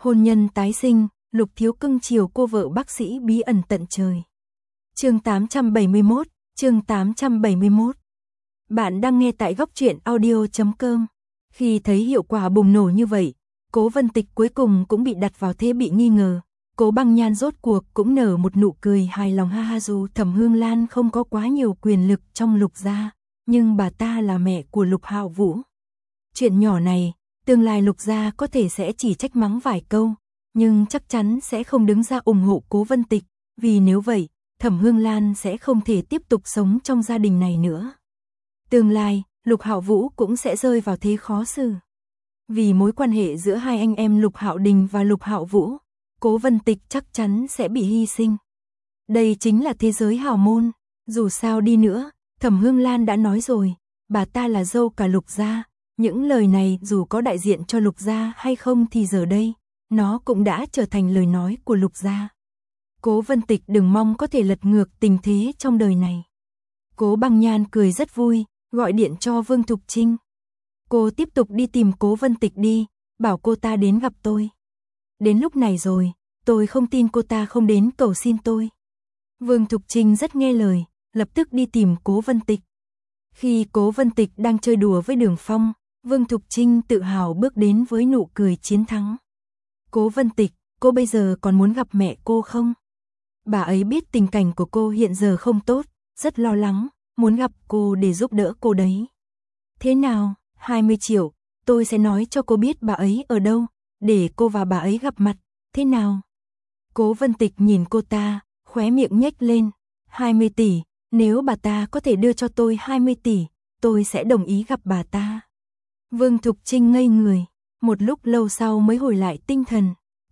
Hôn nhân tái sinh, Lục Thiếu cưng chiều cô vợ bác sĩ bí ẩn tận trời. Chương 871, chương 871. Bạn đang nghe tại góc truyện audio.com. Khi thấy hiệu quả bùng nổ như vậy, Cố Vân Tịch cuối cùng cũng bị đặt vào thế bị nghi ngờ. Cố Băng Nhan rốt cuộc cũng nở một nụ cười hài lòng ha ha, dù Thẩm Hương Lan không có quá nhiều quyền lực trong Lục gia, nhưng bà ta là mẹ của Lục Hạo Vũ. Chuyện nhỏ này, tương lai Lục gia có thể sẽ chỉ trách mắng vài câu, nhưng chắc chắn sẽ không đứng ra ủng hộ Cố Vân Tịch, vì nếu vậy, Thẩm Hương Lan sẽ không thể tiếp tục sống trong gia đình này nữa. Tương lai, Lục Hạo Vũ cũng sẽ rơi vào thế khó xử. Vì mối quan hệ giữa hai anh em Lục Hạo Đình và Lục Hạo Vũ, Cố Vân Tịch chắc chắn sẽ bị hy sinh. Đây chính là thế giới hào môn, dù sao đi nữa, Thẩm Hương Lan đã nói rồi, bà ta là dâu cả Lục gia, những lời này dù có đại diện cho Lục gia hay không thì giờ đây, nó cũng đã trở thành lời nói của Lục gia. Cố Vân Tịch đừng mong có thể lật ngược tình thế trong đời này. Cố Băng Nhan cười rất vui, gọi điện cho Vương Thục Trinh. Cô tiếp tục đi tìm Cố Vân Tịch đi, bảo cô ta đến gặp tôi. Đến lúc này rồi, tôi không tin cô ta không đến cầu xin tôi. Vương Thục Trinh rất nghe lời, lập tức đi tìm Cố Vân Tịch. Khi Cố Vân Tịch đang chơi đùa với Đường Phong, Vương Thục Trinh tự hào bước đến với nụ cười chiến thắng. Cố Vân Tịch, cô bây giờ còn muốn gặp mẹ cô không? Bà ấy biết tình cảnh của cô hiện giờ không tốt, rất lo lắng, muốn gặp cô để giúp đỡ cô đấy. Thế nào, 20 triệu, tôi sẽ nói cho cô biết bà ấy ở đâu, để cô và bà ấy gặp mặt, thế nào? Cố Vân Tịch nhìn cô ta, khóe miệng nhếch lên, 20 tỷ, nếu bà ta có thể đưa cho tôi 20 tỷ, tôi sẽ đồng ý gặp bà ta. Vương Thục Trinh ngây người, một lúc lâu sau mới hồi lại tinh thần.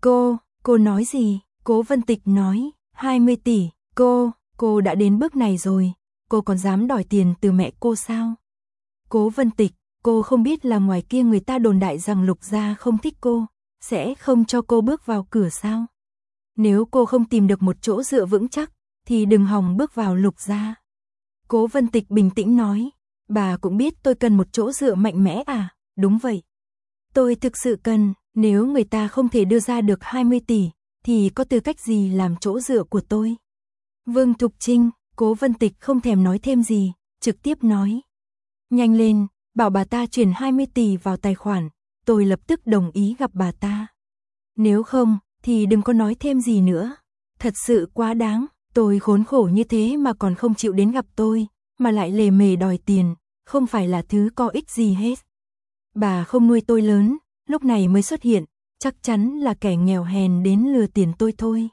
Cô nói gì? Cố Vân Tịch nói, 20 tỷ, cô đã đến bước này rồi, cô còn dám đòi tiền từ mẹ cô sao? Cố Vân Tịch, cô không biết là ngoài kia người ta đồn đại rằng Lục gia không thích cô, sẽ không cho cô bước vào cửa sao? Nếu cô không tìm được một chỗ dựa vững chắc, thì đừng hòng bước vào Lục gia. Cố Vân Tịch bình tĩnh nói, bà cũng biết tôi cần một chỗ dựa mạnh mẽ à? Đúng vậy. Tôi thực sự cần, nếu người ta không thể đưa ra được 20 tỷ, thì có tư cách gì làm chỗ dựa của tôi? Vương Thục Trinh, Cố Vân Tịch không thèm nói thêm gì, trực tiếp nói. Nhanh lên, bảo bà ta chuyển 20 tỷ vào tài khoản, tôi lập tức đồng ý gặp bà ta. Nếu không, thì đừng có nói thêm gì nữa. Thật sự quá đáng, tôi khốn khổ như thế mà còn không chịu đến gặp tôi, mà lại lề mề đòi tiền, không phải là thứ có ích gì hết. Bà không nuôi tôi lớn, lúc này mới xuất hiện, chắc chắn là kẻ nghèo hèn đến lừa tiền tôi thôi.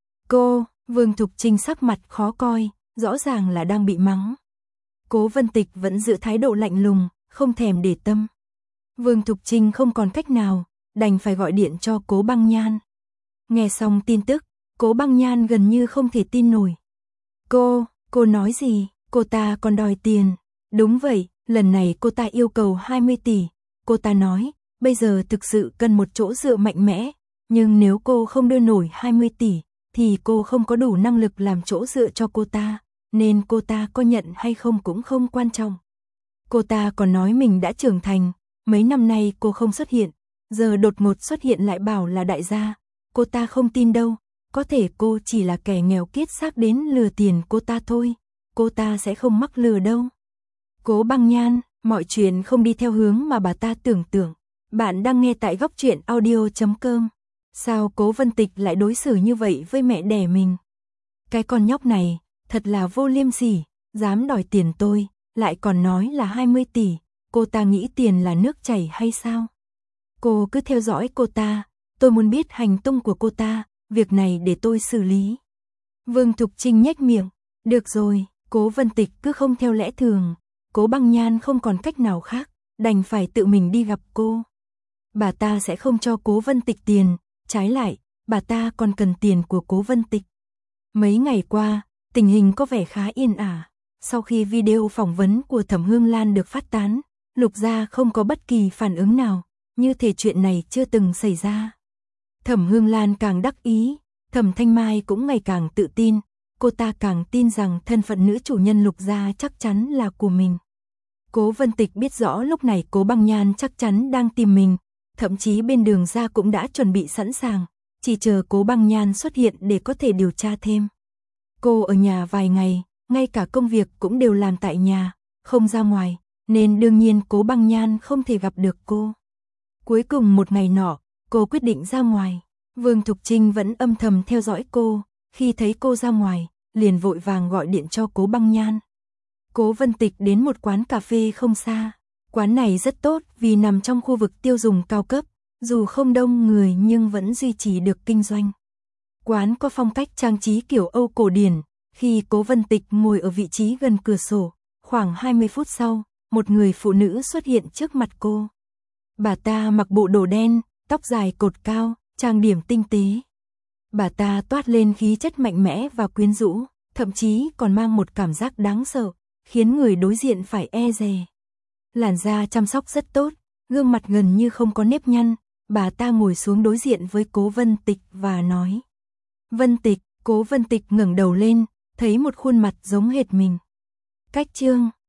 Vương Thục Trinh sắc mặt khó coi, rõ ràng là đang bị mắng. Cố Vân Tịch vẫn giữ thái độ lạnh lùng, không thèm để tâm. Vương Thục Trinh không còn cách nào, đành phải gọi điện cho Cố Băng Nhan. Nghe xong tin tức, Cố Băng Nhan gần như không thể tin nổi. Cô nói gì? Cô ta còn đòi tiền. Đúng vậy, lần này cô ta yêu cầu 20 tỷ. Cô ta nói, bây giờ thực sự cần một chỗ dựa mạnh mẽ, nhưng nếu cô không đưa nổi 20 tỷ, thì cô không có đủ năng lực làm chỗ dựa cho cô ta, nên cô ta có nhận hay không cũng không quan trọng. Cô ta còn nói mình đã trưởng thành, mấy năm nay cô không xuất hiện, giờ đột ngột xuất hiện lại bảo là đại gia. Cô ta không tin đâu, có thể cô chỉ là kẻ nghèo kiết xác đến lừa tiền cô ta thôi, cô ta sẽ không mắc lừa đâu. Cố Băng Nhan, mọi chuyện không đi theo hướng mà bà ta tưởng tượng. Bạn đang nghe tại góc truyện audio.com. Sao Cố Vân Tịch lại đối xử như vậy với mẹ đẻ mình? Cái con nhóc này, thật là vô liêm sỉ, dám đòi tiền tôi, lại còn nói là 20 tỷ, cô ta nghĩ tiền là nước chảy hay sao? Cô cứ theo dõi cô ta, tôi muốn biết hành tung của cô ta, việc này để tôi xử lý. Vương Thục Trinh nhếch miệng, được rồi, Cố Vân Tịch cứ không theo lẽ thường, Cố Băng Nhan không còn cách nào khác, đành phải tự mình đi gặp cô. Bà ta sẽ không cho Cố Vân Tịch tiền, trái lại, bà ta còn cần tiền của Cố Vân Tịch. Mấy ngày qua, tình hình có vẻ khá yên ả. Sau khi video phỏng vấn của Thẩm Hương Lan được phát tán, Lục gia không có bất kỳ phản ứng nào, như thể chuyện này chưa từng xảy ra. Thẩm Hương Lan càng đắc ý, Thẩm Thanh Mai cũng ngày càng tự tin, cô ta càng tin rằng thân phận nữ chủ nhân Lục gia chắc chắn là của mình. Cố Vân Tịch biết rõ lúc này Cố Băng Nhan chắc chắn đang tìm mình, thậm chí bên đường ra cũng đã chuẩn bị sẵn sàng, chỉ chờ Cố Băng Nhan xuất hiện để có thể điều tra thêm. Cô ở nhà vài ngày, ngay cả công việc cũng đều làm tại nhà, không ra ngoài, nên đương nhiên Cố Băng Nhan không thể gặp được cô. Cuối cùng một ngày nọ, cô quyết định ra ngoài. Vương Thục Trinh vẫn âm thầm theo dõi cô, khi thấy cô ra ngoài, liền vội vàng gọi điện cho Cố Băng Nhan. Cố Vân Tịch đến một quán cà phê không xa. Quán này rất tốt vì nằm trong khu vực tiêu dùng cao cấp, dù không đông người nhưng vẫn duy trì được kinh doanh. Quán có phong cách trang trí kiểu Âu cổ điển, khi Cố Vân Tịch ngồi ở vị trí gần cửa sổ, khoảng 20 phút sau, một người phụ nữ xuất hiện trước mặt cô. Bà ta mặc bộ đồ đen, tóc dài cột cao, trang điểm tinh tế. Bà ta toát lên khí chất mạnh mẽ và quyến rũ, thậm chí còn mang một cảm giác đáng sợ, khiến người đối diện phải e dè. Làn da chăm sóc rất tốt, gương mặt gần như không có nếp nhăn, bà ta ngồi xuống đối diện với Cố Vân Tịch và nói. Vân Tịch, Cố Vân Tịch ngẩng đầu lên, thấy một khuôn mặt giống hệt mình. Cách Chương